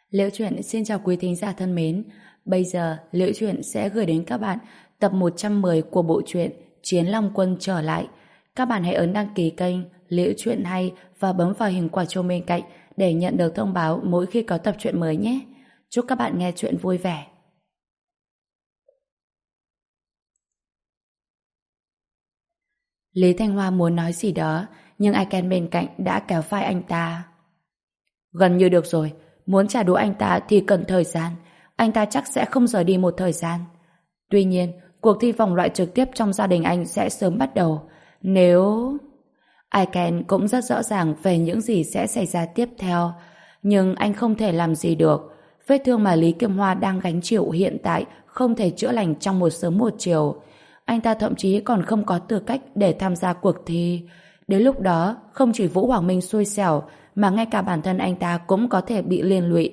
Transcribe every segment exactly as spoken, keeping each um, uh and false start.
Liễu Chuyện xin chào quý thính giả thân mến. Bây giờ Liễu Chuyện sẽ gửi đến các bạn tập một trăm mười của bộ truyện Chiến Long Quân trở lại. Các bạn hãy ấn đăng ký kênh Liễu Chuyện hay và bấm vào hình quả chuông bên cạnh để nhận được thông báo mỗi khi có tập truyện mới nhé. Chúc các bạn nghe truyện vui vẻ. Lý Thanh Hoa muốn nói gì đó, nhưng ai Ken bên cạnh đã kéo vai anh ta. Gần như được rồi, muốn trả đũa anh ta thì cần thời gian, anh ta chắc sẽ không rời đi một thời gian. Tuy nhiên, cuộc thi vòng loại trực tiếp trong gia đình anh sẽ sớm bắt đầu. Nếu... Ai Ken cũng rất rõ ràng về những gì sẽ xảy ra tiếp theo, nhưng anh không thể làm gì được. Vết thương mà Lý Kim Hoa đang gánh chịu hiện tại không thể chữa lành trong một sớm một chiều. Anh ta thậm chí còn không có tư cách để tham gia cuộc thi. Đến lúc đó, không chỉ Vũ Hoàng Minh xui xẻo, mà ngay cả bản thân anh ta cũng có thể bị liên lụy.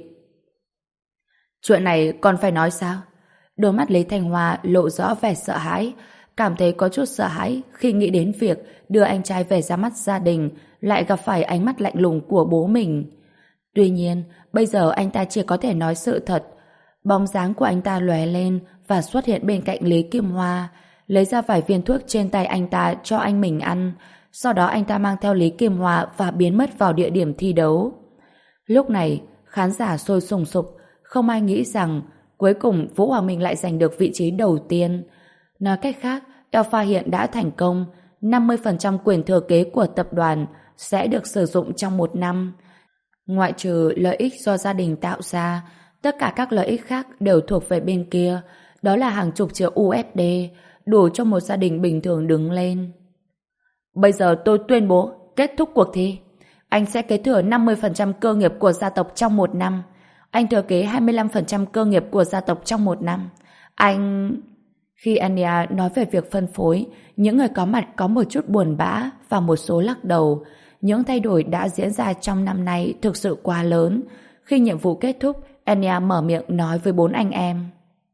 Chuyện này còn phải nói sao? Đôi mắt Lý Thanh Hoa lộ rõ vẻ sợ hãi, cảm thấy có chút sợ hãi khi nghĩ đến việc đưa anh trai về ra mắt gia đình, lại gặp phải ánh mắt lạnh lùng của bố mình. Tuy nhiên, bây giờ anh ta chỉ có thể nói sự thật. Bóng dáng của anh ta lóe lên và xuất hiện bên cạnh Lý Kim Hoa, lấy ra vài viên thuốc trên tay anh ta cho anh mình ăn. Sau đó anh ta mang theo Lý Kim Hoa và biến mất vào địa điểm thi đấu. Lúc này, khán giả sôi sùng sục, không ai nghĩ rằng cuối cùng Vũ Hoàng Minh lại giành được vị trí đầu tiên. Nói cách khác, Alpha hiện đã thành công, năm mươi phần trăm quyền thừa kế của tập đoàn sẽ được sử dụng trong một năm. Ngoại trừ lợi ích do gia đình tạo ra, tất cả các lợi ích khác đều thuộc về bên kia, đó là hàng chục triệu u ét đê, đủ cho một gia đình bình thường đứng lên. Bây giờ tôi tuyên bố kết thúc cuộc thi. Anh sẽ kế thừa năm mươi phần trăm cơ nghiệp của gia tộc trong một năm. Anh thừa kế hai mươi lăm phần trăm cơ nghiệp của gia tộc trong một năm. Anh... Khi Anya nói về việc phân phối, những người có mặt có một chút buồn bã và một số lắc đầu. Những thay đổi đã diễn ra trong năm nay thực sự quá lớn. Khi nhiệm vụ kết thúc, Anya mở miệng nói với bốn anh em.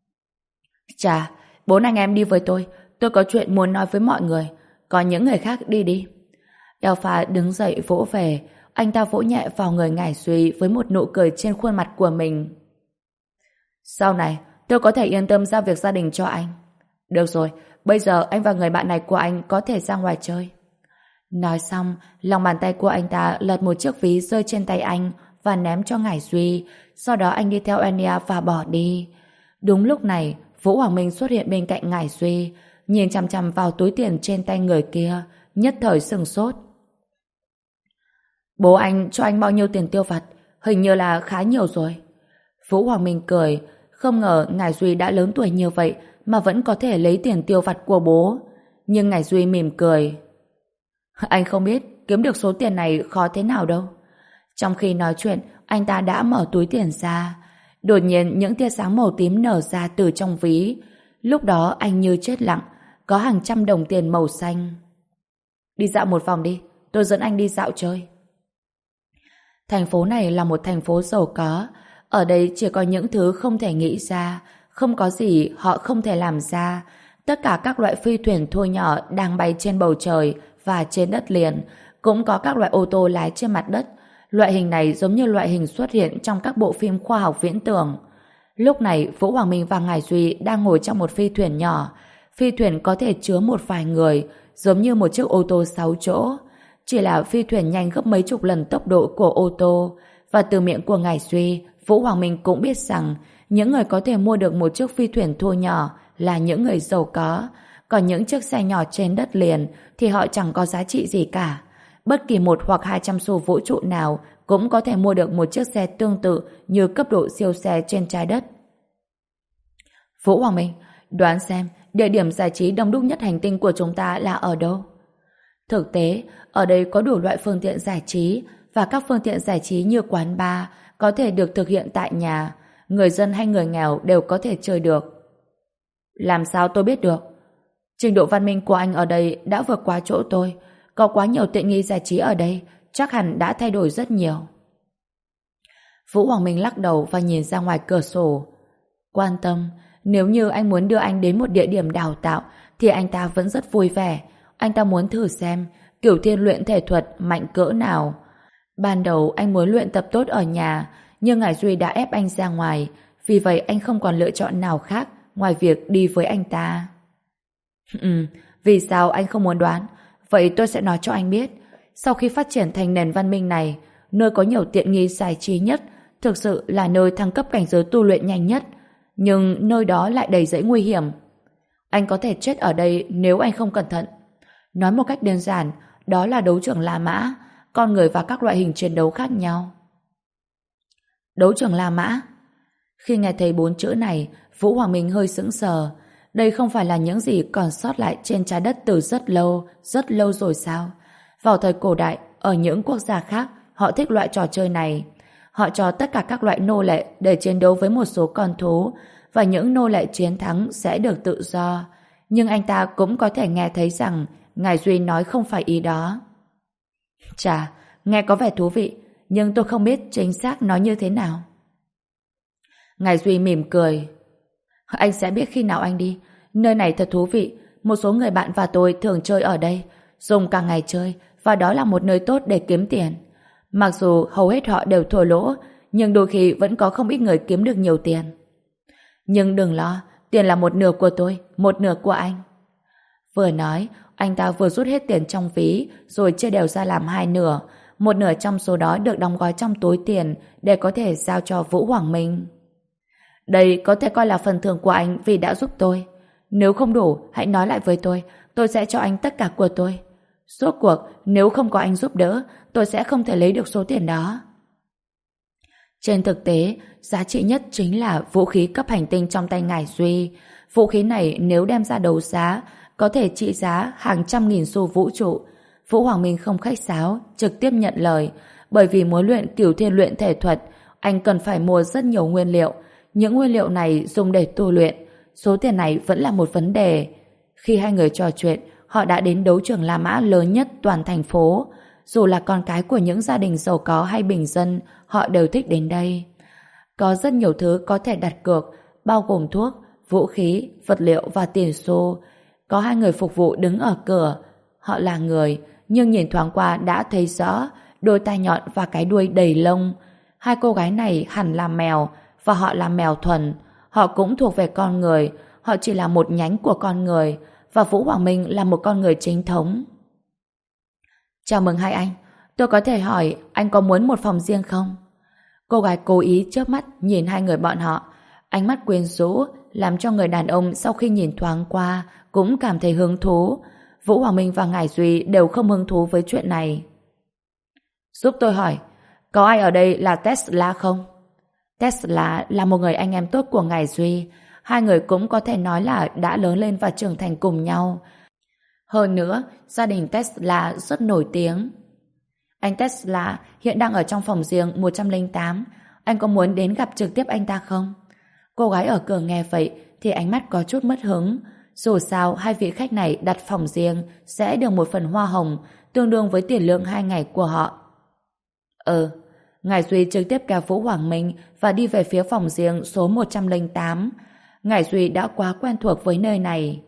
Chà, bốn anh em đi với tôi. Tôi có chuyện muốn nói với mọi người. Còn những người khác đi đi. Alpha đứng dậy vỗ về. Anh ta vỗ nhẹ vào người Ngải Duy với một nụ cười trên khuôn mặt của mình. Sau này, tôi có thể yên tâm giao việc gia đình cho anh. Được rồi, bây giờ anh và người bạn này của anh có thể ra ngoài chơi. Nói xong, lòng bàn tay của anh ta lật một chiếc ví rơi trên tay anh và ném cho Ngải Duy. Sau đó anh đi theo Anya và bỏ đi. Đúng lúc này, Vũ Hoàng Minh xuất hiện bên cạnh Ngải Duy, nhìn chằm chằm vào túi tiền trên tay người kia, nhất thời sửng sốt. Bố anh cho anh bao nhiêu tiền tiêu vặt? Hình như là khá nhiều rồi. Vũ Hoàng Minh cười, không ngờ Ngải Duy đã lớn tuổi như vậy mà vẫn có thể lấy tiền tiêu vặt của bố. Nhưng Ngải Duy mỉm cười. Anh không biết kiếm được số tiền này khó thế nào đâu. Trong khi nói chuyện, anh ta đã mở túi tiền ra. Đột nhiên những tia sáng màu tím nở ra từ trong ví. Lúc đó anh như chết lặng, có hàng trăm đồng tiền màu xanh. Đi dạo một vòng đi, tôi dẫn anh đi dạo chơi. Thành phố này là một thành phố giàu có. Ở đây chỉ có những thứ không thể nghĩ ra, không có gì họ không thể làm ra. Tất cả các loại phi thuyền thu nhỏ đang bay trên bầu trời và trên đất liền, cũng có các loại ô tô lái trên mặt đất. Loại hình này giống như loại hình xuất hiện trong các bộ phim khoa học viễn tưởng. Lúc này Vũ Hoàng Minh và Ngải Duy đang ngồi trong một phi thuyền nhỏ. Phi thuyền có thể chứa một vài người, giống như một chiếc ô tô sáu chỗ. Chỉ là phi thuyền nhanh gấp mấy chục lần tốc độ của ô tô. Và từ miệng của Ngải Duy, Vũ Hoàng Minh cũng biết rằng những người có thể mua được một chiếc phi thuyền thu nhỏ là những người giàu có. Còn những chiếc xe nhỏ trên đất liền thì họ chẳng có giá trị gì cả. Bất kỳ một hoặc hai trăm xu vũ trụ nào cũng có thể mua được một chiếc xe tương tự như cấp độ siêu xe trên trái đất. Vũ Hoàng Minh, đoán xem địa điểm giải trí đông đúc nhất hành tinh của chúng ta là ở đâu? Thực tế, ở đây có đủ loại phương tiện giải trí và các phương tiện giải trí như quán bar có thể được thực hiện tại nhà. Người dân hay người nghèo đều có thể chơi được. Làm sao tôi biết được? Trình độ văn minh của anh ở đây đã vượt qua chỗ tôi. Có quá nhiều tiện nghi giải trí ở đây, chắc hẳn đã thay đổi rất nhiều. Vũ Hoàng Minh lắc đầu và nhìn ra ngoài cửa sổ. Quan tâm, nếu như anh muốn đưa anh đến một địa điểm đào tạo thì anh ta vẫn rất vui vẻ. Anh ta muốn thử xem Cửu Thiên luyện thể thuật mạnh cỡ nào. Ban đầu anh muốn luyện tập tốt ở nhà, nhưng Ngải Duy đã ép anh ra ngoài, vì vậy anh không còn lựa chọn nào khác ngoài việc đi với anh ta. Ừ, vì sao anh không muốn đoán? Vậy tôi sẽ nói cho anh biết. Sau khi phát triển thành nền văn minh này, nơi có nhiều tiện nghi giải trí nhất thực sự là nơi thăng cấp cảnh giới tu luyện nhanh nhất, nhưng nơi đó lại đầy rẫy nguy hiểm. Anh có thể chết ở đây nếu anh không cẩn thận. Nói một cách đơn giản, đó là đấu trường La Mã, con người và các loại hình chiến đấu khác nhau. Đấu trường La Mã. Khi nghe thấy bốn chữ này, Vũ Hoàng Minh hơi sững sờ. Đây không phải là những gì còn sót lại trên trái đất từ rất lâu, rất lâu rồi sao? Vào thời cổ đại, ở những quốc gia khác, họ thích loại trò chơi này. Họ cho tất cả các loại nô lệ để chiến đấu với một số con thú, và những nô lệ chiến thắng sẽ được tự do. Nhưng anh ta cũng có thể nghe thấy rằng Ngải Duy nói không phải ý đó. Chà, nghe có vẻ thú vị, nhưng tôi không biết chính xác nói như thế nào. Ngải Duy mỉm cười. Anh sẽ biết khi nào anh đi. Nơi này thật thú vị. Một số người bạn và tôi thường chơi ở đây, dùng cả ngày chơi, và đó là một nơi tốt để kiếm tiền. Mặc dù hầu hết họ đều thua lỗ, nhưng đôi khi vẫn có không ít người kiếm được nhiều tiền. Nhưng đừng lo, tiền là một nửa của tôi, một nửa của anh. Vừa nói, anh ta vừa rút hết tiền trong ví, rồi chia đều ra làm hai nửa. Một nửa trong số đó được đóng gói trong túi tiền để có thể giao cho Vũ Hoàng Minh. Đây có thể coi là phần thưởng của anh vì đã giúp tôi. Nếu không đủ, hãy nói lại với tôi, tôi sẽ cho anh tất cả của tôi. Rốt cuộc, nếu không có anh giúp đỡ, tôi sẽ không thể lấy được số tiền đó. Trên thực tế, giá trị nhất chính là vũ khí cấp hành tinh trong tay Ngải Duy. Vũ khí này nếu đem ra đấu giá, có thể trị giá hàng trăm nghìn xu vũ trụ. Vũ Hoàng Minh không khách sáo, trực tiếp nhận lời, bởi vì muốn luyện Cửu Thiên luyện thể thuật, anh cần phải mua rất nhiều nguyên liệu. Những nguyên liệu này dùng để tu luyện, số tiền này vẫn là một vấn đề. Khi hai người trò chuyện, họ đã đến đấu trường La Mã lớn nhất toàn thành phố. Dù là con cái của những gia đình giàu có hay bình dân, họ đều thích đến đây. Có rất nhiều thứ có thể đặt cược, bao gồm thuốc, vũ khí, vật liệu và tiền xu. Có hai người phục vụ đứng ở cửa. Họ là người, nhưng nhìn thoáng qua đã thấy rõ đôi tai nhọn và cái đuôi đầy lông. Hai cô gái này hẳn là mèo, và họ là mèo thuần. Họ cũng thuộc về con người, họ chỉ là một nhánh của con người, và Vũ Hoàng Minh là một con người chính thống. Chào mừng hai anh, tôi có thể hỏi anh có muốn một phòng riêng không? Cô gái cố ý chớp mắt nhìn hai người bọn họ, ánh mắt quyến rũ làm cho người đàn ông sau khi nhìn thoáng qua cũng cảm thấy hứng thú. Vũ Hoàng Minh và Ngải Duy đều không hứng thú với chuyện này. Giúp tôi hỏi, có ai ở đây là Tesla không? Tesla là một người anh em tốt của Ngải Duy. Hai người cũng có thể nói là đã lớn lên và trưởng thành cùng nhau. Hơn nữa, gia đình Tesla rất nổi tiếng. Anh Tesla hiện đang ở trong phòng riêng một trăm lẻ tám. Anh có muốn đến gặp trực tiếp anh ta không? Cô gái ở cửa nghe vậy thì ánh mắt có chút mất hứng. Dù sao, hai vị khách này đặt phòng riêng sẽ được một phần hoa hồng tương đương với tiền lương hai ngày của họ. Ừ, Ngải Duy trực tiếp kéo Vũ Hoàng Minh và đi về phía phòng riêng số một trăm lẻ tám. Ngải Duy đã quá quen thuộc với nơi này.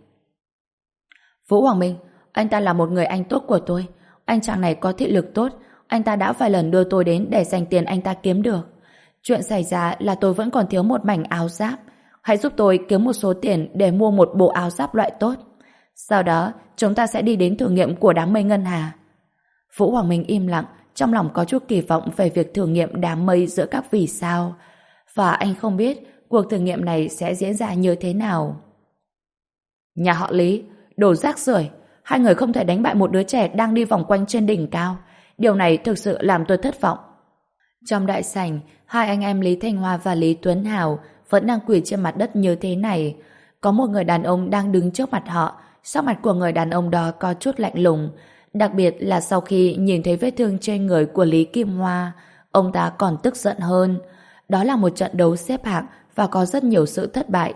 Vũ Hoàng Minh, anh ta là một người anh tốt của tôi. Anh chàng này có thị lực tốt. Anh ta đã vài lần đưa tôi đến để dành tiền anh ta kiếm được. Chuyện xảy ra là tôi vẫn còn thiếu một mảnh áo giáp. Hãy giúp tôi kiếm một số tiền để mua một bộ áo giáp loại tốt. Sau đó, chúng ta sẽ đi đến thử nghiệm của đám mây ngân hà. Vũ Hoàng Minh im lặng, trong lòng có chút kỳ vọng về việc thử nghiệm đám mây giữa các vì sao. Và anh không biết cuộc thử nghiệm này sẽ diễn ra như thế nào. Nhà họ Lý, đồ rác rưởi, hai người không thể đánh bại một đứa trẻ đang đi vòng quanh trên đỉnh cao. Điều này thực sự làm tôi thất vọng. Trong đại sảnh, hai anh em Lý Thanh Hoa và Lý Tuấn Hào vẫn đang quỳ trên mặt đất như thế này. Có một người đàn ông đang đứng trước mặt họ. Sắc mặt của người đàn ông đó có chút lạnh lùng. Đặc biệt là sau khi nhìn thấy vết thương trên người của Lý Kim Hoa, ông ta còn tức giận hơn. Đó là một trận đấu xếp hạng và có rất nhiều sự thất bại.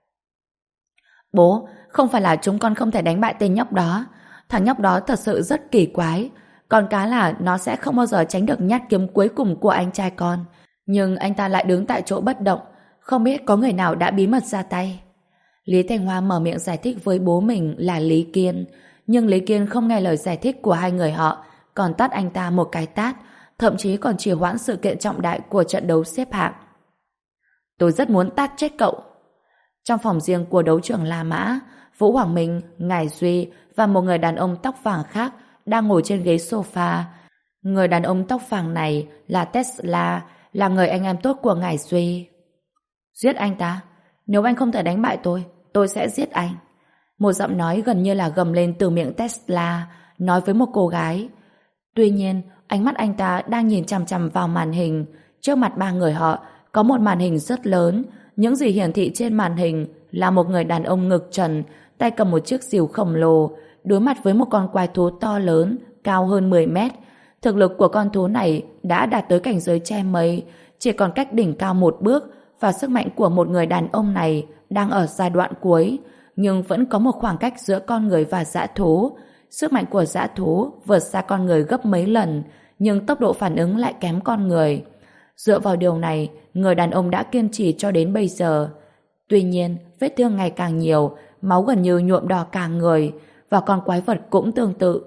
Bố, không phải là chúng con không thể đánh bại tên nhóc đó. Thằng nhóc đó thật sự rất kỳ quái. Con cá là nó sẽ không bao giờ tránh được nhát kiếm cuối cùng của anh trai con. Nhưng anh ta lại đứng tại chỗ bất động. Không biết có người nào đã bí mật ra tay. Lý Thanh Hoa mở miệng giải thích với bố mình là Lý Kiên. Nhưng Lý Kiên không nghe lời giải thích của hai người họ, còn tát anh ta một cái tát. thậm chí còn trì hoãn sự kiện trọng đại của trận đấu xếp hạng. Tôi rất muốn tát chết cậu. Trong phòng riêng của đấu trường La Mã, Vũ Hoàng Minh, Ngải Duy và một người đàn ông tóc vàng khác đang ngồi trên ghế sofa. Người đàn ông tóc vàng này là Tesla, là người anh em tốt của Ngải Duy. Giết anh ta? Nếu anh không thể đánh bại tôi, tôi sẽ giết anh. Một giọng nói gần như là gầm lên từ miệng Tesla, nói với một cô gái. Tuy nhiên, ánh mắt anh ta đang nhìn chằm chằm vào màn hình. Trước mặt ba người họ có một màn hình rất lớn. Những gì hiển thị trên màn hình là một người đàn ông ngực trần, tay cầm một chiếc rìu khổng lồ, đối mặt với một con quái thú to lớn, cao hơn mười mét. Thực lực của con thú này đã đạt tới cảnh giới che mây, chỉ còn cách đỉnh cao một bước, và sức mạnh của một người đàn ông này đang ở giai đoạn cuối, nhưng vẫn có một khoảng cách giữa con người và dã thú. Sức mạnh của dã thú vượt xa con người gấp mấy lần, nhưng tốc độ phản ứng lại kém con người. Dựa vào điều này, người đàn ông đã kiên trì cho đến bây giờ. Tuy nhiên, vết thương ngày càng nhiều, máu gần như nhuộm đỏ cả người, và con quái vật cũng tương tự.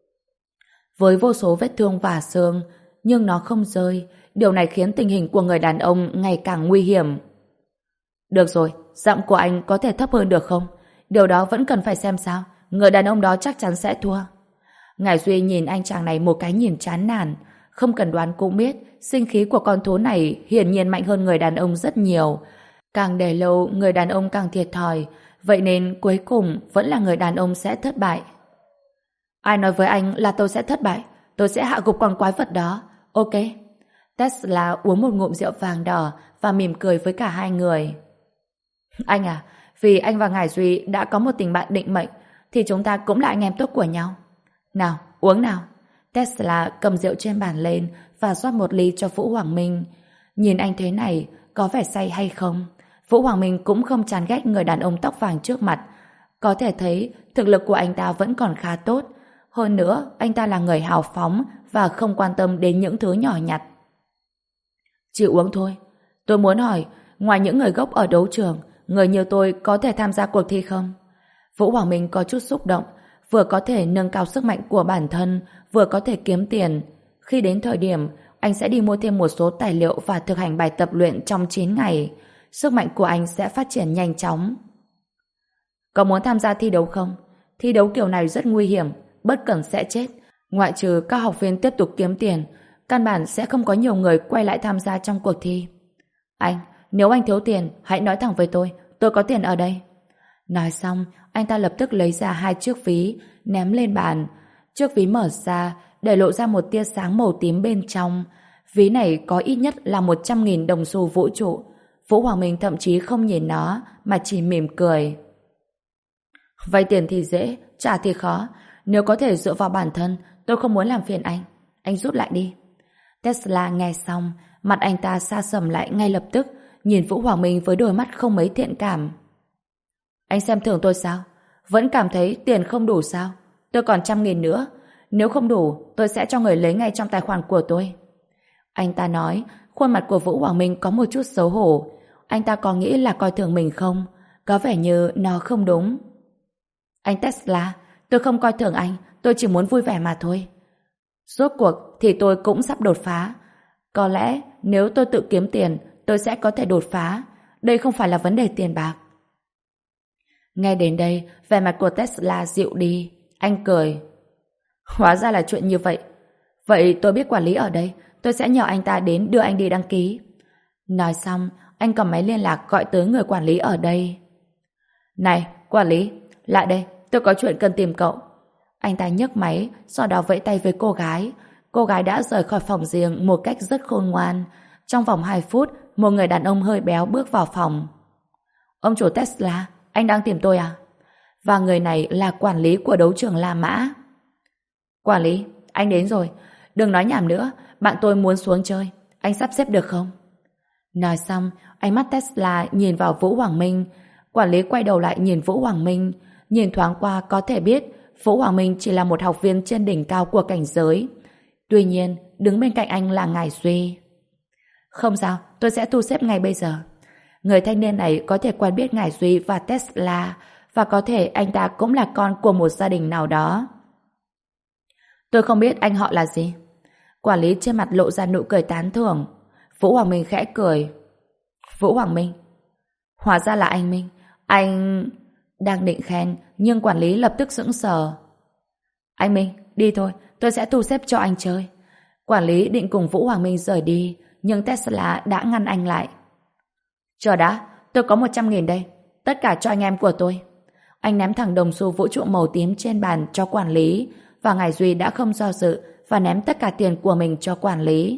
Với vô số vết thương và xương, nhưng nó không rơi. Điều này khiến tình hình của người đàn ông ngày càng nguy hiểm. Được rồi, giọng của anh có thể thấp hơn được không? Điều đó vẫn cần phải xem sao. Người đàn ông đó chắc chắn sẽ thua. Ngải Duy nhìn anh chàng này một cái nhìn chán nản. Không cần đoán cũng biết, sinh khí của con thú này hiển nhiên mạnh hơn người đàn ông rất nhiều. Càng để lâu, người đàn ông càng thiệt thòi. Vậy nên cuối cùng vẫn là người đàn ông sẽ thất bại. Ai nói với anh là tôi sẽ thất bại? Tôi sẽ hạ gục con quái vật đó. Ok. Tesla uống một ngụm rượu vàng đỏ và mỉm cười với cả hai người. Anh à, vì anh và Ngải Duy đã có một tình bạn định mệnh, thì chúng ta cũng là anh em tốt của nhau. Nào, uống nào. Tesla cầm rượu trên bàn lên và rót một ly cho Vũ Hoàng Minh. Nhìn anh thế này, có vẻ say hay không? Vũ Hoàng Minh cũng không chán ghét người đàn ông tóc vàng trước mặt. Có thể thấy thực lực của anh ta vẫn còn khá tốt. Hơn nữa, anh ta là người hào phóng và không quan tâm đến những thứ nhỏ nhặt. Chỉ uống thôi. Tôi muốn hỏi, ngoài những người gốc ở đấu trường, người như tôi có thể tham gia cuộc thi không? Vũ Hoàng Minh có chút xúc động, vừa có thể nâng cao sức mạnh của bản thân, vừa có thể kiếm tiền. Khi đến thời điểm, anh sẽ đi mua thêm một số tài liệu và thực hành bài tập luyện trong chín ngày. Sức mạnh của anh sẽ phát triển nhanh chóng. Có muốn tham gia thi đấu không? Thi đấu kiểu này rất nguy hiểm, bất cẩn sẽ chết. Ngoại trừ các học viên tiếp tục kiếm tiền, căn bản sẽ không có nhiều người quay lại tham gia trong cuộc thi. Anh, nếu anh thiếu tiền, hãy nói thẳng với tôi, tôi có tiền ở đây. Nói xong, anh ta lập tức lấy ra hai chiếc ví, ném lên bàn. Chiếc ví mở ra, để lộ ra một tia sáng màu tím bên trong. Ví này có ít nhất là một trăm nghìn đồng xu vũ trụ. Vũ Hoàng Minh thậm chí không nhìn nó, mà chỉ mỉm cười. Vay tiền thì dễ, trả thì khó. Nếu có thể dựa vào bản thân, tôi không muốn làm phiền anh. Anh rút lại đi. Tesla nghe xong, mặt anh ta sa sầm lại ngay lập tức, nhìn Vũ Hoàng Minh với đôi mắt không mấy thiện cảm. Anh xem thường tôi sao? Vẫn cảm thấy tiền không đủ sao? Tôi còn trăm nghìn nữa. Nếu không đủ, tôi sẽ cho người lấy ngay trong tài khoản của tôi. Anh ta nói, khuôn mặt của Vũ Hoàng Minh có một chút xấu hổ. Anh ta có nghĩ là coi thường mình không? Có vẻ như nó không đúng. Anh Tesla, tôi không coi thường anh, tôi chỉ muốn vui vẻ mà thôi. Rốt cuộc thì tôi cũng sắp đột phá. Có lẽ nếu tôi tự kiếm tiền, tôi sẽ có thể đột phá. Đây không phải là vấn đề tiền bạc. Nghe đến đây, vẻ mặt của Tesla dịu đi. Anh cười. Hóa ra là chuyện như vậy. Vậy tôi biết quản lý ở đây, tôi sẽ nhờ anh ta đến đưa anh đi đăng ký. Nói xong, anh cầm máy liên lạc gọi tới người quản lý ở đây. Này, quản lý, lại đây, tôi có chuyện cần tìm cậu. Anh ta nhấc máy, sau đó vẫy tay với cô gái. Cô gái đã rời khỏi phòng riêng một cách rất khôn ngoan. Trong vòng hai phút, một người đàn ông hơi béo bước vào phòng. Ông chủ Tesla, anh đang tìm tôi à? Và người này là quản lý của đấu trường La Mã. Quản lý, anh đến rồi. Đừng nói nhảm nữa, bạn tôi muốn xuống chơi. Anh sắp xếp được không? Nói xong, ánh mắt Tesla nhìn vào Vũ Hoàng Minh. Quản lý quay đầu lại nhìn Vũ Hoàng Minh. Nhìn thoáng qua có thể biết Vũ Hoàng Minh chỉ là một học viên trên đỉnh cao của cảnh giới. Tuy nhiên, đứng bên cạnh anh là Ngải Duy. Không sao, tôi sẽ thu xếp ngay bây giờ. Người thanh niên này có thể quen biết Ngải Duy và Tesla, và có thể anh ta cũng là con của một gia đình nào đó. Tôi không biết anh họ là gì. Quản lý trên mặt lộ ra nụ cười tán thưởng. Vũ Hoàng Minh khẽ cười. Vũ Hoàng Minh? Hóa ra là anh Minh. Anh... Đang định khen, nhưng quản lý lập tức sững sờ. Anh Minh, đi thôi, tôi sẽ thu xếp cho anh chơi. Quản lý định cùng Vũ Hoàng Minh rời đi, nhưng Tesla đã ngăn anh lại. Chờ đã, tôi có một trăm nghìn đây. Tất cả cho anh em của tôi. Anh ném thẳng đồng xu vũ trụ màu tím trên bàn cho quản lý, và Ngải Duy đã không do dự và ném tất cả tiền của mình cho quản lý.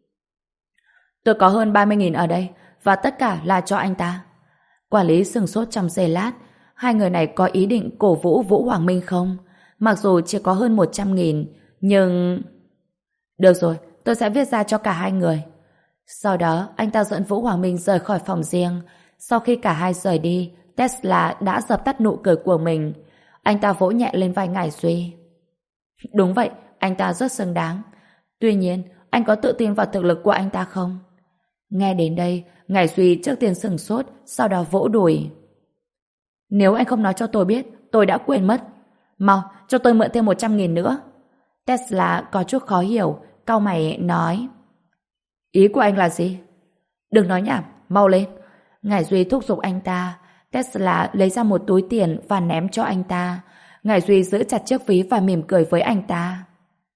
Tôi có hơn ba mươi nghìn ở đây, và tất cả là cho anh ta. Quản lý sửng sốt trong giây lát. Hai người này có ý định cổ vũ Vũ Hoàng Minh không? Mặc dù chỉ có hơn một trăm nghìn, nhưng... Được rồi, tôi sẽ viết ra cho cả hai người. Sau đó, anh ta dẫn Vũ Hoàng Minh rời khỏi phòng riêng. Sau khi cả hai rời đi, Tesla đã dập tắt nụ cười của mình. Anh ta vỗ nhẹ lên vai Ngải Duy. Đúng vậy, anh ta rất xứng đáng. Tuy nhiên, anh có tự tin vào thực lực của anh ta không? Nghe đến đây, Ngải Duy trước tiên sửng sốt, sau đó vỗ đùi. Nếu anh không nói cho tôi biết, tôi đã quên mất. Mau, cho tôi mượn thêm một trăm nghìn nữa. Tesla có chút khó hiểu, cau mày nói. Ý của anh là gì? Đừng nói nhảm, mau lên. Ngải Duy thúc giục anh ta. Tesla lấy ra một túi tiền và ném cho anh ta. Ngải Duy giữ chặt chiếc ví và mỉm cười với anh ta.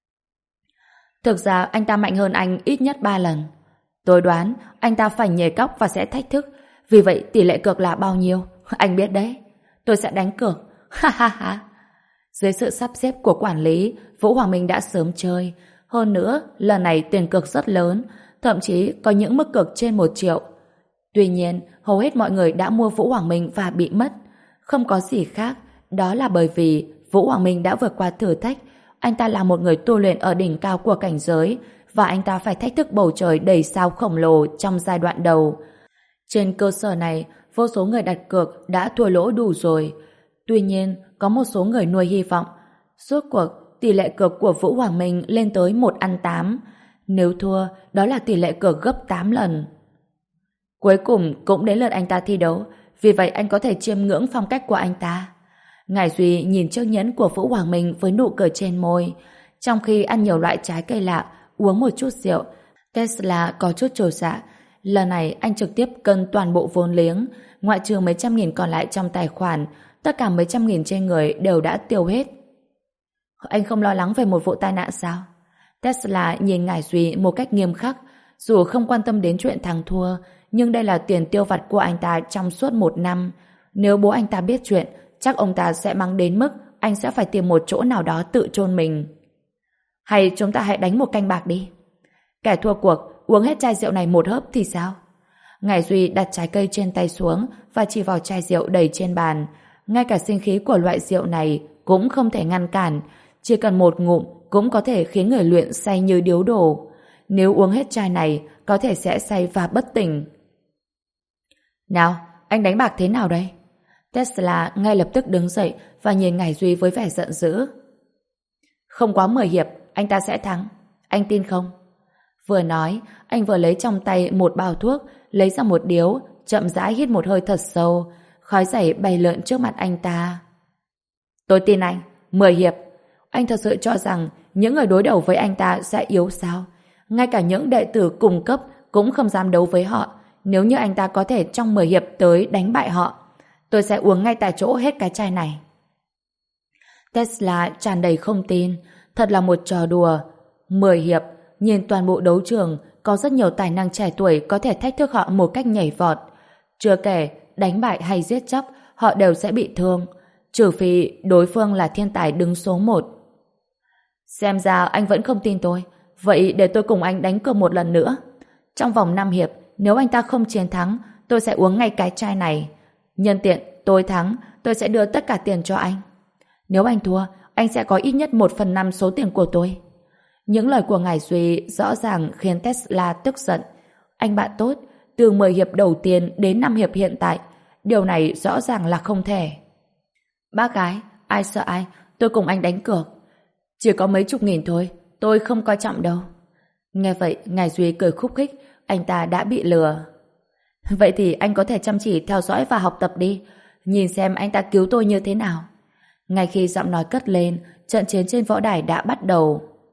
Thực ra anh ta mạnh hơn anh ít nhất ba lần. Tôi đoán anh ta phải nhảy cóc và sẽ thách thức. Vì vậy tỷ lệ cược là bao nhiêu? Anh biết đấy. Tôi sẽ đánh cược. Ha ha ha. Dưới sự sắp xếp của quản lý, Vũ Hoàng Minh đã sớm chơi. Hơn nữa, lần này tiền cược rất lớn, thậm chí có những mức cược trên một triệu. Tuy nhiên, hầu hết mọi người đã mua Vũ Hoàng Minh và bị mất. Không có gì khác, đó là bởi vì Vũ Hoàng Minh đã vượt qua thử thách. Anh ta là một người tu luyện ở đỉnh cao của cảnh giới, và anh ta phải thách thức bầu trời đầy sao khổng lồ trong giai đoạn đầu. Trên cơ sở này, vô số người đặt cược đã thua lỗ đủ rồi. Tuy nhiên, có một số người nuôi hy vọng. Rốt cuộc, tỷ lệ cược của Vũ Hoàng Minh lên tới một ăn tám. Nếu thua, đó là tỷ lệ cược gấp tám lần. Cuối cùng cũng đến lượt anh ta thi đấu, vì vậy anh có thể chiêm ngưỡng phong cách của anh ta. Ngải Duy nhìn chiếc nhẫn của Vũ Hoàng Minh với nụ cười trên môi. Trong khi ăn nhiều loại trái cây lạ, uống một chút rượu, Tesla có chút trột dạ. Lần này anh trực tiếp cân toàn bộ vốn liếng, ngoại trừ mấy trăm nghìn còn lại trong tài khoản, tất cả mấy trăm nghìn trên người đều đã tiêu hết. Anh không lo lắng về một vụ tai nạn sao? Tesla nhìn Ngải Duy một cách nghiêm khắc, dù không quan tâm đến chuyện thắng thua, nhưng đây là tiền tiêu vặt của anh ta trong suốt một năm. Nếu bố anh ta biết chuyện, chắc ông ta sẽ mắng đến mức anh sẽ phải tìm một chỗ nào đó tự chôn mình. Hay chúng ta hãy đánh một canh bạc đi. Kẻ thua cuộc uống hết chai rượu này một hớp thì sao? Ngải Duy đặt trái cây trên tay xuống và chỉ vào chai rượu đầy trên bàn. Ngay cả sinh khí của loại rượu này cũng không thể ngăn cản. Chỉ cần một ngụm cũng có thể khiến người luyện say như điếu đổ. Nếu uống hết chai này, có thể sẽ say và bất tỉnh. Nào, anh đánh bạc thế nào đây? Tesla ngay lập tức đứng dậy và nhìn Ngải Duy với vẻ giận dữ. Không quá mười hiệp, anh ta sẽ thắng. Anh tin không? Vừa nói, anh vừa lấy trong tay một bao thuốc, lấy ra một điếu, chậm rãi hít một hơi thật sâu. Khói dày bay lượn trước mặt anh ta. Tôi tin anh, mười hiệp. Anh thật sự cho rằng những người đối đầu với anh ta sẽ yếu sao? Ngay cả những đệ tử cùng cấp cũng không dám đấu với họ. Nếu như anh ta có thể trong mười hiệp tới đánh bại họ, tôi sẽ uống ngay tại chỗ hết cái chai này. Tesla tràn đầy không tin. Thật là một trò đùa. mười hiệp, nhìn toàn bộ đấu trường, có rất nhiều tài năng trẻ tuổi có thể thách thức họ một cách nhảy vọt. Chưa kể, đánh bại hay giết chóc, họ đều sẽ bị thương. Trừ phi đối phương là thiên tài đứng số một. Xem ra anh vẫn không tin tôi. Vậy để tôi cùng anh đánh cược một lần nữa. Trong vòng năm hiệp, nếu anh ta không chiến thắng, tôi sẽ uống ngay cái chai này. Nhân tiện, tôi thắng, tôi sẽ đưa tất cả tiền cho anh. Nếu anh thua, anh sẽ có ít nhất một phần năm số tiền của tôi. Những lời của Ngải Duy rõ ràng khiến Tesla tức giận. Anh bạn tốt, từ mười hiệp đầu tiên đến năm hiệp hiện tại, điều này rõ ràng là không thể. Bác gái, ai sợ ai, tôi cùng anh đánh cược. Chỉ có mấy chục nghìn thôi, tôi không coi trọng đâu. Nghe vậy, Ngải Duy cười khúc khích, anh ta đã bị lừa. Vậy thì anh có thể chăm chỉ theo dõi và học tập đi, nhìn xem anh ta cứu tôi như thế nào. Ngay khi giọng nói cất lên, trận chiến trên võ đài đã bắt đầu.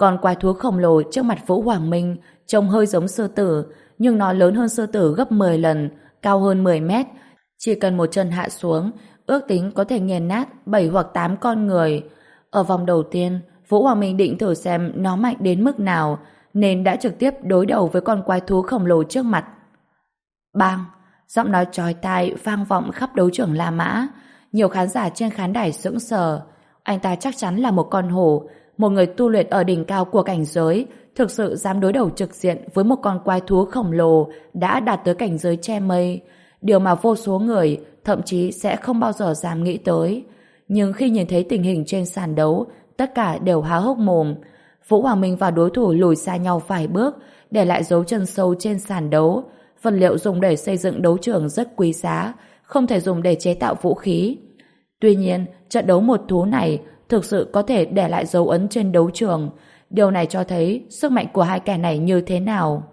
Con quái thú khổng lồ trước mặt Vũ Hoàng Minh trông hơi giống sư tử, nhưng nó lớn hơn sư tử gấp mười lần, cao hơn mười mét. Chỉ cần một chân hạ xuống, ước tính có thể nghiền nát bảy hoặc tám con người. Ở vòng đầu tiên, Vũ Hoàng Minh định thử xem nó mạnh đến mức nào, nên đã trực tiếp đối đầu với con quái thú khổng lồ trước mặt. Bang! Giọng nói chói tai vang vọng khắp đấu trường La Mã. Nhiều khán giả trên khán đài sững sờ. Anh ta chắc chắn là một con hổ, một người tu luyện ở đỉnh cao của cảnh giới, thực sự dám đối đầu trực diện với một con quái thú khổng lồ đã đạt tới cảnh giới che mây. Điều mà vô số người thậm chí sẽ không bao giờ dám nghĩ tới. Nhưng khi nhìn thấy tình hình trên sàn đấu, tất cả đều há hốc mồm. Vũ Hoàng Minh và đối thủ lùi xa nhau vài bước, để lại dấu chân sâu trên sàn đấu. Vật liệu dùng để xây dựng đấu trường rất quý giá, không thể dùng để chế tạo vũ khí. Tuy nhiên, trận đấu một thú này thực sự có thể để lại dấu ấn trên đấu trường. Điều này cho thấy sức mạnh của hai kẻ này như thế nào.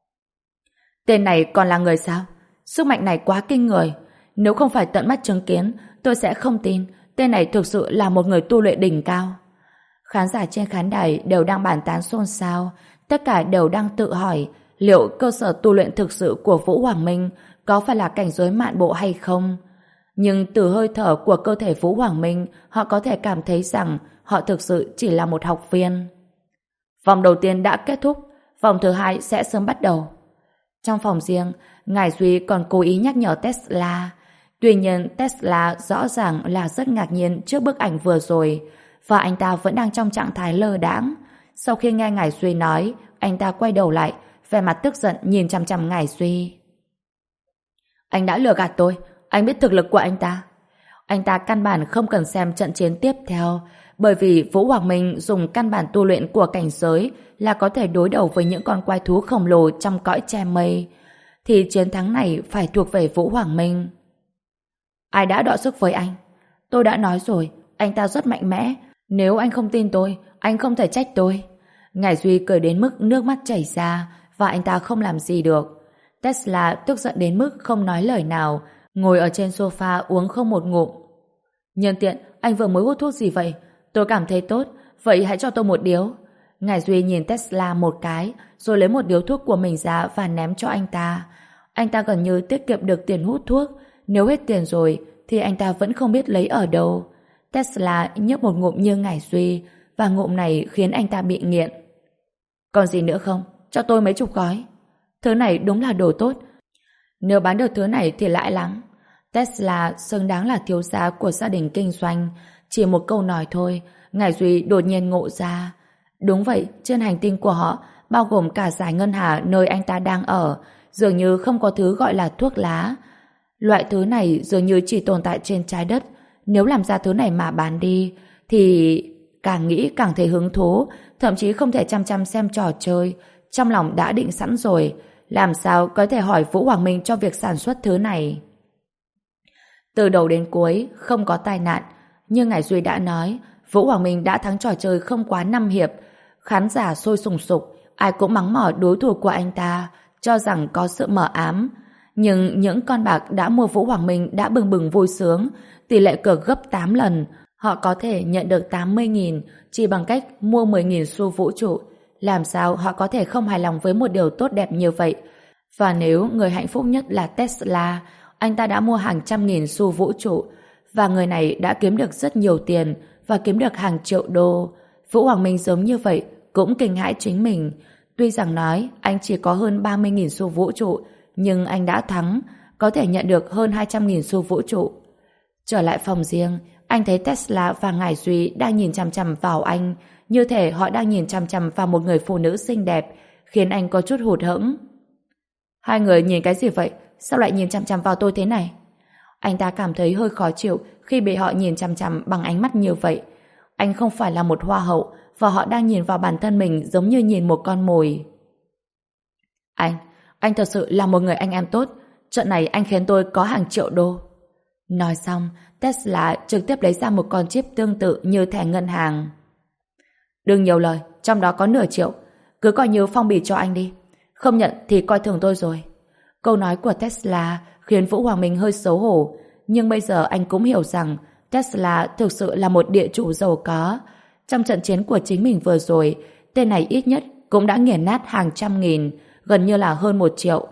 Tên này còn là người sao? Sức mạnh này quá kinh người. Nếu không phải tận mắt chứng kiến, tôi sẽ không tin tên này thực sự là một người tu luyện đỉnh cao. Khán giả trên khán đài đều đang bàn tán xôn xao, tất cả đều đang tự hỏi liệu cơ sở tu luyện thực sự của Vũ Hoàng Minh có phải là cảnh giới mạn bộ hay không. Nhưng từ hơi thở của cơ thể Vũ Hoàng Minh, họ có thể cảm thấy rằng họ thực sự chỉ là một học viên. Vòng đầu tiên đã kết thúc, vòng thứ hai sẽ sớm bắt đầu. Trong phòng riêng, Ngải Duy còn cố ý nhắc nhở Tesla. Tuy nhiên Tesla rõ ràng là rất ngạc nhiên trước bức ảnh vừa rồi, và anh ta vẫn đang trong trạng thái lơ đãng. Sau khi nghe Ngải Duy nói, anh ta quay đầu lại, vẻ mặt tức giận nhìn chằm chằm Ngải Duy. Anh đã lừa gạt tôi, anh biết thực lực của anh ta. Anh ta căn bản không cần xem trận chiến tiếp theo, bởi vì Vũ Hoàng Minh dùng căn bản tu luyện của cảnh giới là có thể đối đầu với những con quái thú khổng lồ trong cõi che mây. Thì chiến thắng này phải thuộc về Vũ Hoàng Minh. Ai đã đọ sức với anh? Tôi đã nói rồi, anh ta rất mạnh mẽ. Nếu anh không tin tôi, anh không thể trách tôi. Ngải Duy cười đến mức nước mắt chảy ra, và anh ta không làm gì được. Tesla tức giận đến mức không nói lời nào, ngồi ở trên sofa uống không một ngụm. Nhân tiện, anh vừa mới hút thuốc gì vậy? Tôi cảm thấy tốt, vậy hãy cho tôi một điếu. Ngải Duy nhìn Tesla một cái, rồi lấy một điếu thuốc của mình ra và ném cho anh ta. Anh ta gần như tiết kiệm được tiền hút thuốc. Nếu hết tiền rồi, thì anh ta vẫn không biết lấy ở đâu. Tesla nhấp một ngụm như Ngải Duy, và ngụm này khiến anh ta bị nghiện. Còn gì nữa không? Cho tôi mấy chục gói. Thứ này đúng là đồ tốt. Nếu bán được thứ này thì lãi lắm. Tesla xứng đáng là thiếu gia của gia đình kinh doanh. Chỉ một câu nói thôi, Ngải Duy đột nhiên ngộ ra. Đúng vậy, trên hành tinh của họ, bao gồm cả dải ngân hà nơi anh ta đang ở, dường như không có thứ gọi là thuốc lá. Loại thứ này dường như chỉ tồn tại trên trái đất. Nếu làm ra thứ này mà bán đi, thì càng nghĩ càng thấy hứng thú, thậm chí không thể chăm chăm xem trò chơi. Trong lòng đã định sẵn rồi, làm sao có thể hỏi Vũ Hoàng Minh cho việc sản xuất thứ này. Từ đầu đến cuối, không có tai nạn. Như Ngải Duy đã nói, Vũ Hoàng Minh đã thắng trò chơi không quá năm hiệp. Khán giả sôi sùng sục, ai cũng mắng mỏ đối thủ của anh ta, cho rằng có sự mờ ám. Nhưng những con bạc đã mua Vũ Hoàng Minh đã bừng bừng vui sướng, tỷ lệ cược gấp tám lần. Họ có thể nhận được tám mươi nghìn chỉ bằng cách mua mười nghìn xu vũ trụ. Làm sao họ có thể không hài lòng với một điều tốt đẹp như vậy? Và nếu người hạnh phúc nhất là Tesla, anh ta đã mua hàng trăm nghìn xu vũ trụ, và người này đã kiếm được rất nhiều tiền và kiếm được hàng triệu đô. Vũ Hoàng Minh giống như vậy cũng kinh hãi chính mình. Tuy rằng nói anh chỉ có hơn ba mươi nghìn xu vũ trụ, nhưng anh đã thắng, có thể nhận được hơn hai trăm nghìn xu vũ trụ. Trở lại phòng riêng, anh thấy Tesla và Ngải Duy đang nhìn chằm chằm vào anh, như thể họ đang nhìn chằm chằm vào một người phụ nữ xinh đẹp, khiến anh có chút hụt hẫng. Hai người nhìn cái gì vậy? Sao lại nhìn chằm chằm vào tôi thế này? Anh ta cảm thấy hơi khó chịu khi bị họ nhìn chằm chằm bằng ánh mắt như vậy. Anh không phải là một hoa hậu, và họ đang nhìn vào bản thân mình giống như nhìn một con mồi. Anh, anh thật sự là một người anh em tốt. Trận này anh khiến tôi có hàng triệu đô. Nói xong, Tesla trực tiếp lấy ra một con chip tương tự như thẻ ngân hàng. Đừng nhiều lời, trong đó có nửa triệu. Cứ coi như phong bì cho anh đi. Không nhận thì coi thường tôi rồi. Câu nói của Tesla khiến Vũ Hoàng Minh hơi xấu hổ, nhưng bây giờ anh cũng hiểu rằng Tesla thực sự là một địa chủ giàu có. Trong trận chiến của chính mình vừa rồi, tên này ít nhất cũng đã nghiền nát hàng trăm nghìn, gần như là hơn một triệu.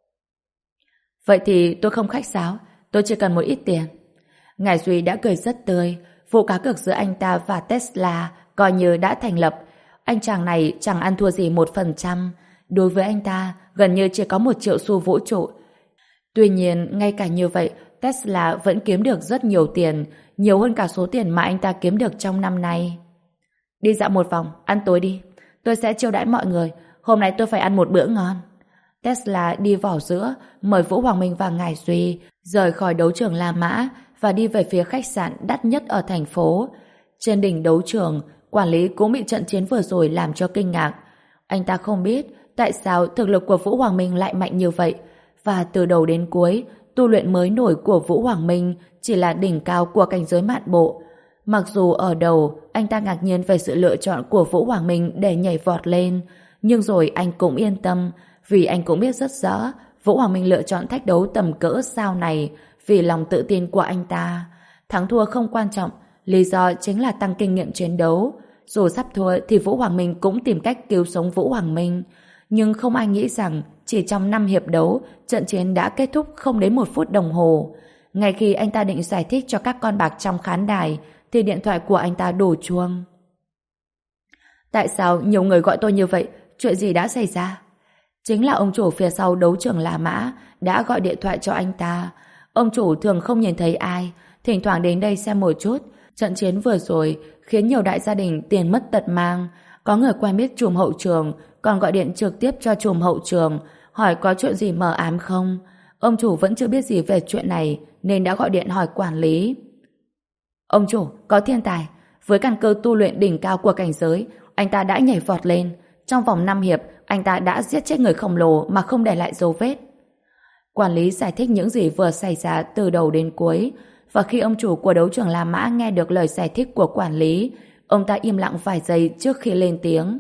Vậy thì tôi không khách sáo, tôi chỉ cần một ít tiền. Ngải Duy đã cười rất tươi, vụ cá cược giữa anh ta và Tesla coi như đã thành lập. Anh chàng này chẳng ăn thua gì một phần trăm. Đối với anh ta, gần như chỉ có một triệu xu vũ trụ. Tuy nhiên, ngay cả như vậy, Tesla vẫn kiếm được rất nhiều tiền, nhiều hơn cả số tiền mà anh ta kiếm được trong năm nay. Đi dạo một vòng, ăn tối đi. Tôi sẽ chiêu đãi mọi người, hôm nay tôi phải ăn một bữa ngon. Tesla đi vào giữa, mời Vũ Hoàng Minh và Ngải Duy rời khỏi đấu trường La Mã và đi về phía khách sạn đắt nhất ở thành phố. Trên đỉnh đấu trường, quản lý cũng bị trận chiến vừa rồi làm cho kinh ngạc. Anh ta không biết tại sao thực lực của Vũ Hoàng Minh lại mạnh như vậy, và từ đầu đến cuối, tu luyện mới nổi của Vũ Hoàng Minh chỉ là đỉnh cao của cảnh giới mạn bộ. Mặc dù ở đầu, anh ta ngạc nhiên về sự lựa chọn của Vũ Hoàng Minh để nhảy vọt lên, nhưng rồi anh cũng yên tâm, vì anh cũng biết rất rõ Vũ Hoàng Minh lựa chọn thách đấu tầm cỡ sao này vì lòng tự tin của anh ta. Thắng thua không quan trọng, lý do chính là tăng kinh nghiệm chiến đấu. Dù sắp thua thì Vũ Hoàng Minh cũng tìm cách cứu sống Vũ Hoàng Minh. Nhưng không ai nghĩ rằng chỉ trong năm hiệp đấu, trận chiến đã kết thúc không đến một phút đồng hồ. Ngay khi anh ta định giải thích cho các con bạc trong khán đài, thì điện thoại của anh ta đổ chuông. Tại sao nhiều người gọi tôi như vậy? Chuyện gì đã xảy ra? Chính là ông chủ phía sau đấu trường La Mã đã gọi điện thoại cho anh ta. Ông chủ thường không nhìn thấy ai, thỉnh thoảng đến đây xem một chút. Trận chiến vừa rồi khiến nhiều đại gia đình tiền mất tật mang. Có người quen biết trùm hậu trường, còn gọi điện trực tiếp cho trùm hậu trường, hỏi có chuyện gì mờ ám không. Ông chủ vẫn chưa biết gì về chuyện này, nên đã gọi điện hỏi quản lý. Ông chủ, có thiên tài. Với căn cơ tu luyện đỉnh cao của cảnh giới, anh ta đã nhảy vọt lên. Trong vòng năm hiệp, anh ta đã giết chết người khổng lồ mà không để lại dấu vết. Quản lý giải thích những gì vừa xảy ra từ đầu đến cuối, và khi ông chủ của đấu trường La Mã nghe được lời giải thích của quản lý, ông ta im lặng vài giây trước khi lên tiếng.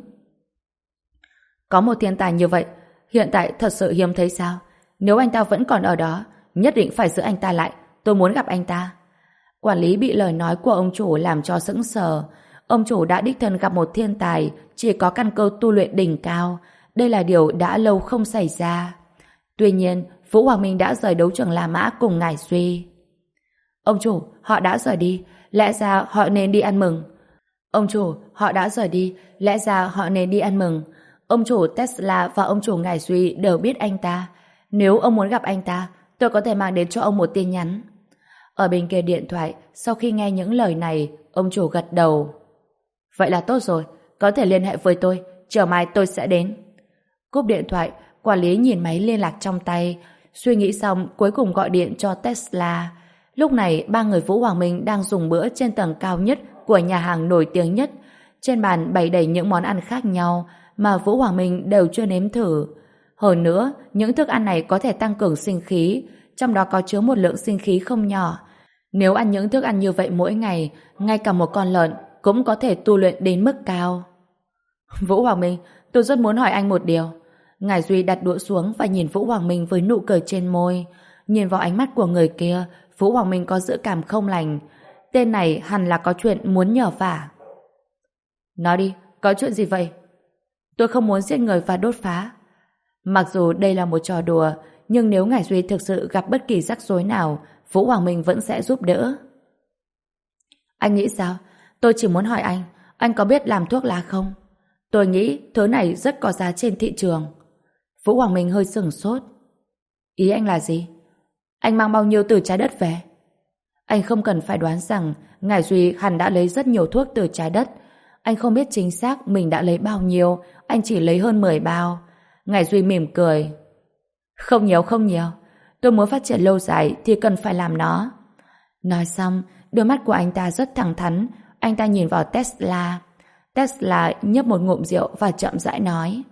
Có một thiên tài như vậy, hiện tại thật sự hiếm thấy sao? Nếu anh ta vẫn còn ở đó, nhất định phải giữ anh ta lại. Tôi muốn gặp anh ta. Quản lý bị lời nói của ông chủ làm cho sững sờ. Ông chủ đã đích thân gặp một thiên tài chỉ có căn cơ tu luyện đỉnh cao. Đây là điều đã lâu không xảy ra. Tuy nhiên, Vũ Hoàng Minh đã rời đấu trường La Mã cùng Ngải Duy. Ông chủ, họ đã rời đi. Lẽ ra họ nên đi ăn mừng. Ông chủ, họ đã rời đi. Lẽ ra họ nên đi ăn mừng. Ông chủ Tesla và ông chủ Ngải Duy đều biết anh ta. Nếu ông muốn gặp anh ta, tôi có thể mang đến cho ông một tin nhắn. Ở bên kia điện thoại, sau khi nghe những lời này, ông chủ gật đầu. Vậy là tốt rồi, có thể liên hệ với tôi, chiều mai tôi sẽ đến. Cúp điện thoại, quản lý nhìn máy liên lạc trong tay, suy nghĩ xong cuối cùng gọi điện cho Tesla. Lúc này, ba người Vũ Hoàng Minh đang dùng bữa trên tầng cao nhất của nhà hàng nổi tiếng nhất. Trên bàn bày đầy những món ăn khác nhau mà Vũ Hoàng Minh đều chưa nếm thử. Hơn nữa, những thức ăn này có thể tăng cường sinh khí, trong đó có chứa một lượng sinh khí không nhỏ. Nếu ăn những thức ăn như vậy mỗi ngày, ngay cả một con lợn cũng có thể tu luyện đến mức cao. Vũ Hoàng Minh, tôi rất muốn hỏi anh một điều. Ngải Duy đặt đũa xuống và nhìn Vũ Hoàng Minh với nụ cười trên môi. Nhìn vào ánh mắt của người kia, Vũ Hoàng Minh có dự cảm không lành. Tên này hẳn là có chuyện muốn nhờ vả. Nói đi, có chuyện gì vậy? Tôi không muốn giết người và đốt phá. Mặc dù đây là một trò đùa, nhưng nếu Ngải Duy thực sự gặp bất kỳ rắc rối nào, Vũ Hoàng Minh vẫn sẽ giúp đỡ. Anh nghĩ sao? Tôi chỉ muốn hỏi anh, anh có biết làm thuốc lá không? Tôi nghĩ thứ này rất có giá trên thị trường. Vũ Hoàng Minh hơi sửng sốt. Ý anh là gì? Anh mang bao nhiêu từ trái đất về? Anh không cần phải đoán rằng Ngải Duy hẳn đã lấy rất nhiều thuốc từ trái đất. Anh không biết chính xác mình đã lấy bao nhiêu, anh chỉ lấy hơn mười bao. Ngải Duy mỉm cười. Không nhiều không nhiều, tôi muốn phát triển lâu dài thì cần phải làm nó. Nói xong, đôi mắt của anh ta rất thẳng thắn. Anh ta nhìn vào Tesla. Tesla nhấp một ngụm rượu và chậm rãi nói.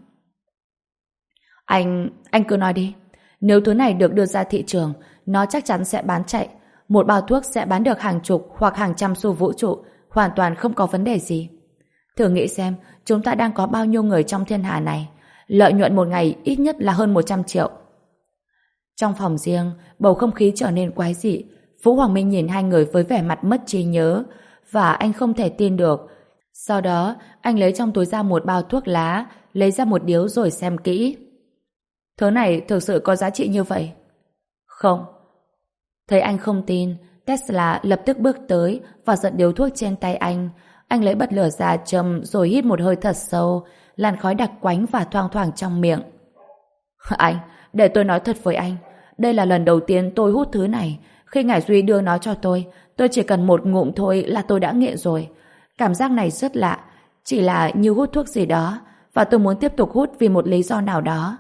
Anh, anh cứ nói đi. Nếu thứ này được đưa ra thị trường, nó chắc chắn sẽ bán chạy. Một bao thuốc sẽ bán được hàng chục hoặc hàng trăm xu vũ trụ, hoàn toàn không có vấn đề gì. Thử nghĩ xem, chúng ta đang có bao nhiêu người trong thiên hạ này. Lợi nhuận một ngày ít nhất là hơn một trăm triệu. Trong phòng riêng, bầu không khí trở nên quái dị. Vũ Hoàng Minh nhìn hai người với vẻ mặt mất trí nhớ, và anh không thể tin được. Sau đó, anh lấy trong túi ra một bao thuốc lá, lấy ra một điếu rồi xem kỹ. Thứ này thực sự có giá trị như vậy? Không. Thấy anh không tin, Tesla lập tức bước tới và giật điếu thuốc trên tay anh. Anh lấy bật lửa ra châm rồi hít một hơi thật sâu, làn khói đặc quánh và thoang thoảng trong miệng. Anh, để tôi nói thật với anh, đây là lần đầu tiên tôi hút thứ này. Khi Ngải Duy đưa nó cho tôi, tôi chỉ cần một ngụm thôi là tôi đã nghiện rồi. Cảm giác này rất lạ, chỉ là như hút thuốc gì đó, và tôi muốn tiếp tục hút vì một lý do nào đó.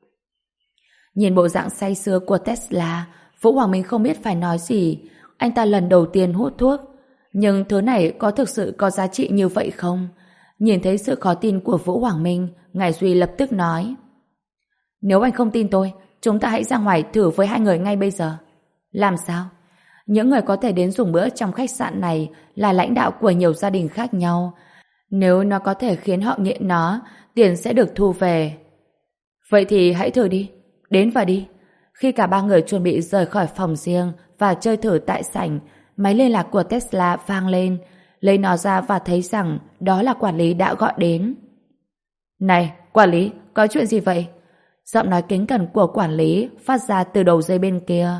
Nhìn bộ dạng say sưa của Tesla, Vũ Hoàng Minh không biết phải nói gì. Anh ta lần đầu tiên hút thuốc, nhưng thứ này có thực sự có giá trị như vậy không? Nhìn thấy sự khó tin của Vũ Hoàng Minh, Ngải Duy lập tức nói: Nếu anh không tin tôi, chúng ta hãy ra ngoài thử với hai người ngay bây giờ. Làm sao? Những người có thể đến dùng bữa trong khách sạn này là lãnh đạo của nhiều gia đình khác nhau. Nếu nó có thể khiến họ nghiện nó, tiền sẽ được thu về. Vậy thì hãy thử đi. Đến và đi. Khi cả ba người chuẩn bị rời khỏi phòng riêng và chơi thử tại sảnh, máy liên lạc của Tesla vang lên. Lấy nó ra và thấy rằng đó là quản lý đã gọi đến. Này, quản lý, có chuyện gì vậy? Giọng nói kính cẩn của quản lý phát ra từ đầu dây bên kia.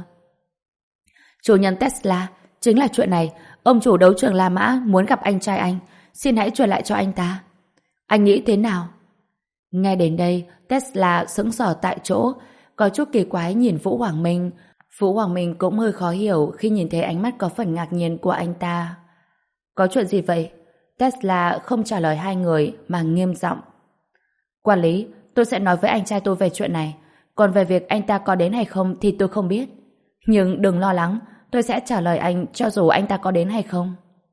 Chủ nhân Tesla, chính là chuyện này. Ông chủ đấu trường La Mã muốn gặp anh trai anh. Xin hãy truyền lại cho anh ta. Anh nghĩ thế nào? Nghe đến đây, Tesla sững sờ tại chỗ, có chút kỳ quái nhìn Vũ Hoàng Minh. Vũ Hoàng Minh cũng hơi khó hiểu khi nhìn thấy ánh mắt có phần ngạc nhiên của anh ta. Có chuyện gì vậy? Tesla không trả lời hai người mà nghiêm giọng. Quản lý, tôi sẽ nói với anh trai tôi về chuyện này. Còn về việc anh ta có đến hay không thì tôi không biết. Nhưng đừng lo lắng, tôi sẽ trả lời anh cho dù anh ta có đến hay không.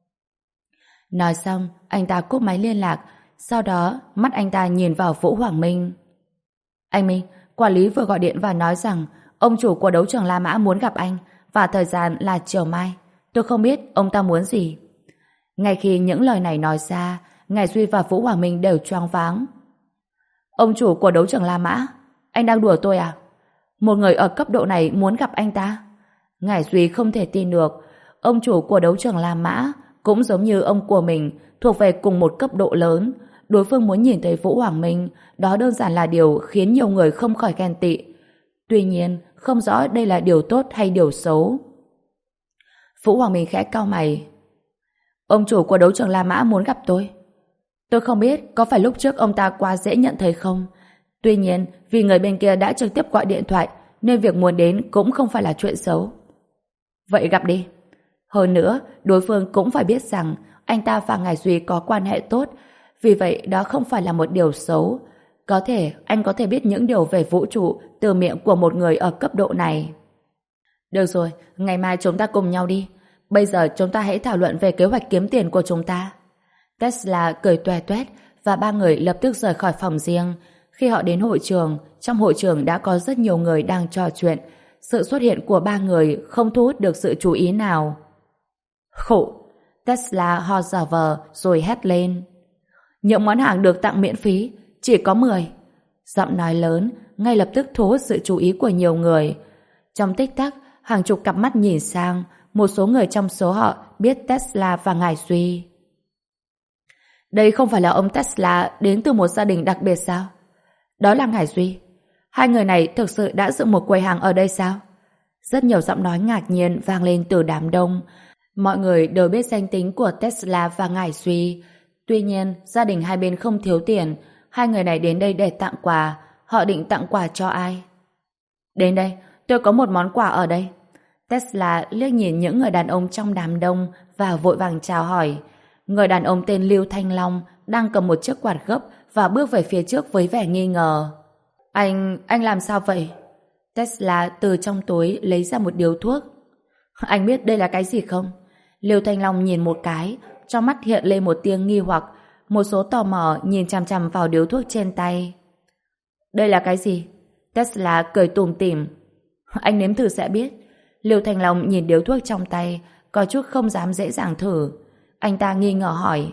Nói xong, anh ta cúp máy liên lạc. Sau đó, mắt anh ta nhìn vào Vũ Hoàng Minh. Anh Minh, quản lý vừa gọi điện và nói rằng ông chủ của đấu trường La Mã muốn gặp anh và thời gian là chiều mai. Tôi không biết ông ta muốn gì. Ngay khi những lời này nói ra, Ngải Duy và Vũ Hoàng Minh đều choáng váng. Ông chủ của đấu trường La Mã? Anh đang đùa tôi à? Một người ở cấp độ này muốn gặp anh ta? Ngải Duy không thể tin được. Ông chủ của đấu trường La Mã cũng giống như ông của mình, thuộc về cùng một cấp độ lớn. Đối phương muốn nhìn thấy Vũ Hoàng Minh, đó đơn giản là điều khiến nhiều người không khỏi ghen tị. Tuy nhiên, không rõ đây là điều tốt hay điều xấu. Vũ Hoàng Minh khẽ cau mày. Ông chủ của đấu trường La Mã muốn gặp tôi. Tôi không biết có phải lúc trước ông ta quá dễ nhận thấy không. Tuy nhiên, vì người bên kia đã trực tiếp gọi điện thoại, nên việc muốn đến cũng không phải là chuyện xấu. Vậy gặp đi. Hơn nữa, đối phương cũng phải biết rằng anh ta và Ngải Duy có quan hệ tốt, vì vậy đó không phải là một điều xấu. Có thể anh có thể biết những điều về vũ trụ từ miệng của một người ở cấp độ này. Được rồi, ngày mai chúng ta cùng nhau đi. Bây giờ chúng ta hãy thảo luận về kế hoạch kiếm tiền của chúng ta. Tesla cười toe toét và ba người lập tức rời khỏi phòng riêng. Khi họ đến hội trường, trong hội trường đã có rất nhiều người đang trò chuyện. Sự xuất hiện của ba người không thu hút được sự chú ý nào. Khổ! Tesla ho giả vờ rồi hét lên. Những món hàng được tặng miễn phí, chỉ có mười. Giọng nói lớn, ngay lập tức thu hút sự chú ý của nhiều người. Trong tích tắc, hàng chục cặp mắt nhìn sang, một số người trong số họ biết Tesla và Ngải Duy. Đây không phải là ông Tesla đến từ một gia đình đặc biệt sao? Đó là Ngải Duy. Hai người này thực sự đã dựng một quầy hàng ở đây sao? Rất nhiều giọng nói ngạc nhiên vang lên từ đám đông. Mọi người đều biết danh tính của Tesla và Ngải Duy. Tuy nhiên, gia đình hai bên không thiếu tiền. Hai người này đến đây để tặng quà. Họ định tặng quà cho ai? Đến đây, tôi có một món quà ở đây. Tesla liếc nhìn những người đàn ông trong đám đông và vội vàng chào hỏi. Người đàn ông tên Lưu Thanh Long đang cầm một chiếc quạt gấp và bước về phía trước với vẻ nghi ngờ. Anh, anh làm sao vậy? Tesla từ trong túi lấy ra một điếu thuốc. Anh biết đây là cái gì không? Lưu Thanh Long nhìn một cái, trong mắt hiện lên một tia nghi hoặc, một số tò mò nhìn chằm chằm vào điếu thuốc trên tay. Đây là cái gì? Tesla cười tủm tỉm. Anh nếm thử sẽ biết. Lưu Thanh Long nhìn điếu thuốc trong tay, có chút không dám dễ dàng thử. Anh ta nghi ngờ hỏi.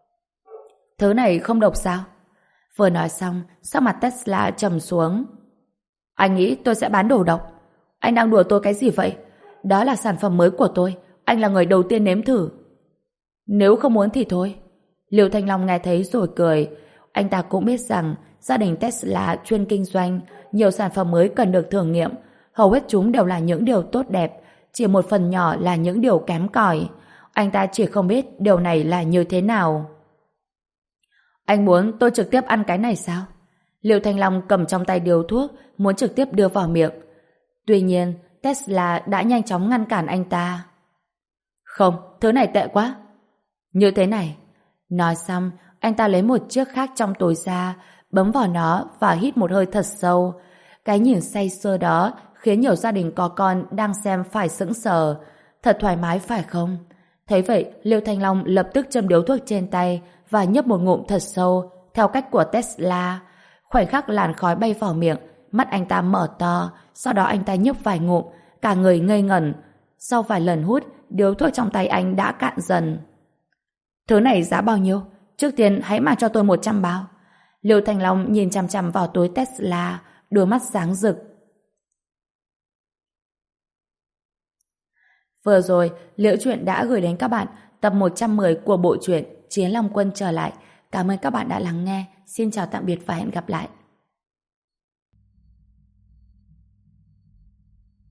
Thứ này không độc sao? Vừa nói xong, sắc mặt Tesla trầm xuống. Anh nghĩ tôi sẽ bán đồ độc? Anh đang đùa tôi cái gì vậy? Đó là sản phẩm mới của tôi. Anh là người đầu tiên nếm thử. Nếu không muốn thì thôi. Liêu Thanh Long nghe thấy rồi cười. Anh ta cũng biết rằng gia đình Tesla chuyên kinh doanh, nhiều sản phẩm mới cần được thử nghiệm. Hầu hết chúng đều là những điều tốt đẹp, chỉ một phần nhỏ là những điều kém cỏi. Anh ta chỉ không biết điều này là như thế nào. Anh muốn tôi trực tiếp ăn cái này sao? Liêu Thanh Long cầm trong tay điếu thuốc, muốn trực tiếp đưa vào miệng. Tuy nhiên, Tesla đã nhanh chóng ngăn cản anh ta. Không, thứ này tệ quá. Như thế này. Nói xong, anh ta lấy một chiếc khác trong túi ra, bấm vào nó và hít một hơi thật sâu. Cái nhìn say sưa đó khiến nhiều gia đình có con đang xem phải sững sờ. Thật thoải mái phải không? Thấy vậy, Liêu Thanh Long lập tức châm điếu thuốc trên tay và nhấp một ngụm thật sâu, theo cách của Tesla. Khoảnh khắc làn khói bay vào miệng, mắt anh ta mở to, sau đó anh ta nhấp vài ngụm, cả người ngây ngẩn. Sau vài lần hút, điếu thuốc trong tay anh đã cạn dần. Thứ này giá bao nhiêu? Trước tiên hãy mang cho tôi một trăm bao. Liêu Thanh Long nhìn chằm chằm vào túi Tesla, đôi mắt sáng rực. Vừa rồi, Liễu Chuyện đã gửi đến các bạn tập một trăm mười của bộ truyện Chiến Long Quân trở lại. Cảm ơn các bạn đã lắng nghe. Xin chào tạm biệt và hẹn gặp lại.